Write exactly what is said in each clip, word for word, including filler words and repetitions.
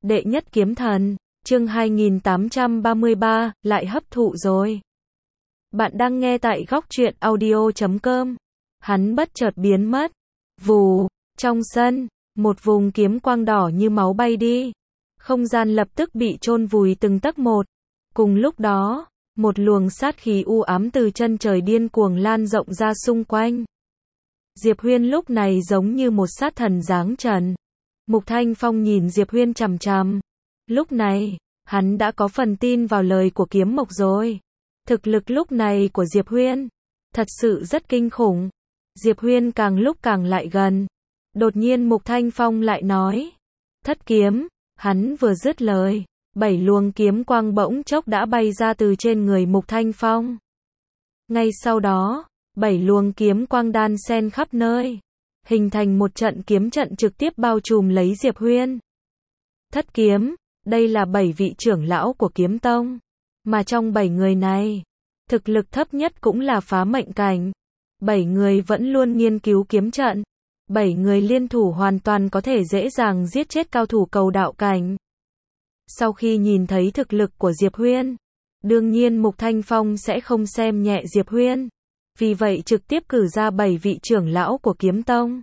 Đệ nhất kiếm thần, chương hai nghìn tám trăm ba mươi ba, lại hấp thụ rồi. Bạn đang nghe tại góc truyện audio chấm com. Hắn bất chợt biến mất. Vù, trong sân, một vùng kiếm quang đỏ như máu bay đi. Không gian lập tức bị chôn vùi từng tấc một. Cùng lúc đó, một luồng sát khí u ám từ chân trời điên cuồng lan rộng ra xung quanh. Diệp Huyên lúc này giống như một sát thần giáng trần. Mục Thanh Phong nhìn Diệp Huyên chằm chằm. Lúc này, hắn đã có phần tin vào lời của kiếm mộc rồi. Thực lực lúc này của Diệp Huyên, thật sự rất kinh khủng. Diệp Huyên càng lúc càng lại gần. Đột nhiên Mục Thanh Phong lại nói. Thất kiếm, hắn vừa dứt lời. Bảy luồng kiếm quang bỗng chốc đã bay ra từ trên người Mục Thanh Phong. Ngay sau đó, bảy luồng kiếm quang đan xen khắp nơi. Hình thành một trận kiếm trận trực tiếp bao trùm lấy Diệp Huyên. Thất kiếm, đây là bảy vị trưởng lão của kiếm tông. Mà trong bảy người này, thực lực thấp nhất cũng là phá mệnh cảnh. Bảy người vẫn luôn nghiên cứu kiếm trận. Bảy người liên thủ hoàn toàn có thể dễ dàng giết chết cao thủ cầu đạo cảnh. Sau khi nhìn thấy thực lực của Diệp Huyên, đương nhiên Mục Thanh Phong sẽ không xem nhẹ Diệp Huyên. Vì vậy trực tiếp cử ra bảy vị trưởng lão của kiếm tông.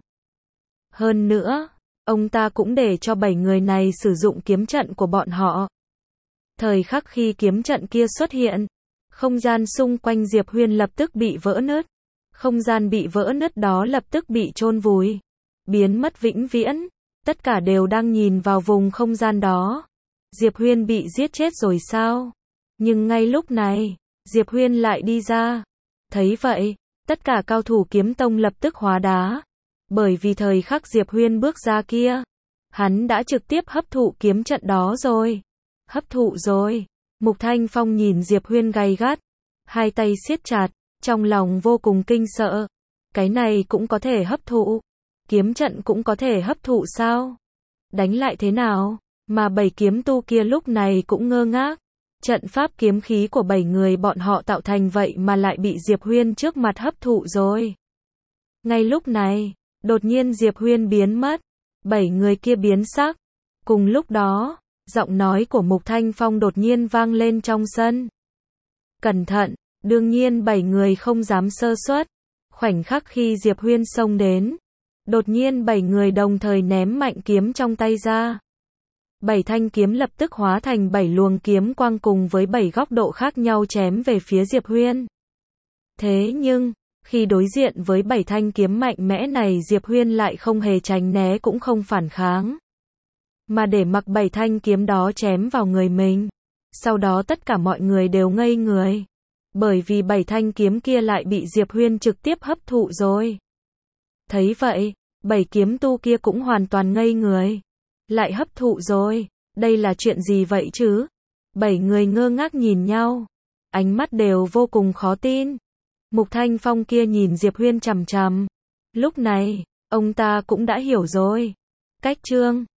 Hơn nữa, ông ta cũng để cho bảy người này sử dụng kiếm trận của bọn họ. Thời khắc khi kiếm trận kia xuất hiện, không gian xung quanh Diệp Huyên lập tức bị vỡ nứt. Không gian bị vỡ nứt đó lập tức bị chôn vùi, biến mất vĩnh viễn. Tất cả đều đang nhìn vào vùng không gian đó. Diệp Huyên bị giết chết rồi sao? Nhưng ngay lúc này, Diệp Huyên lại đi ra. Thấy vậy, tất cả cao thủ kiếm tông lập tức hóa đá. Bởi vì thời khắc Diệp Huyên bước ra kia, hắn đã trực tiếp hấp thụ kiếm trận đó rồi. Hấp thụ rồi. Mục Thanh Phong nhìn Diệp Huyên gay gắt, hai tay siết chặt, trong lòng vô cùng kinh sợ. Cái này cũng có thể hấp thụ. Kiếm trận cũng có thể hấp thụ sao? Đánh lại thế nào? Mà bảy kiếm tu kia lúc này cũng ngơ ngác. Trận pháp kiếm khí của bảy người bọn họ tạo thành vậy mà lại bị Diệp Huyên trước mặt hấp thụ rồi. Ngay lúc này, đột nhiên Diệp Huyên biến mất. Bảy người kia biến sắc. Cùng lúc đó, giọng nói của Mục Thanh Phong đột nhiên vang lên trong sân. Cẩn thận, đương nhiên bảy người không dám sơ suất. Khoảnh khắc khi Diệp Huyên xông đến, đột nhiên bảy người đồng thời ném mạnh kiếm trong tay ra. Bảy thanh kiếm lập tức hóa thành bảy luồng kiếm quang cùng với bảy góc độ khác nhau chém về phía Diệp Huyên. Thế nhưng, khi đối diện với bảy thanh kiếm mạnh mẽ này Diệp Huyên lại không hề tránh né cũng không phản kháng. Mà để mặc bảy thanh kiếm đó chém vào người mình. Sau đó tất cả mọi người đều ngây người. Bởi vì bảy thanh kiếm kia lại bị Diệp Huyên trực tiếp hấp thụ rồi. Thấy vậy, bảy kiếm tu kia cũng hoàn toàn ngây người. Lại hấp thụ rồi, đây là chuyện gì vậy chứ? Bảy người ngơ ngác nhìn nhau, ánh mắt đều vô cùng khó tin. Mục Thanh Phong kia nhìn Diệp Huyên chằm chằm. Lúc này, ông ta cũng đã hiểu rồi. Cách chương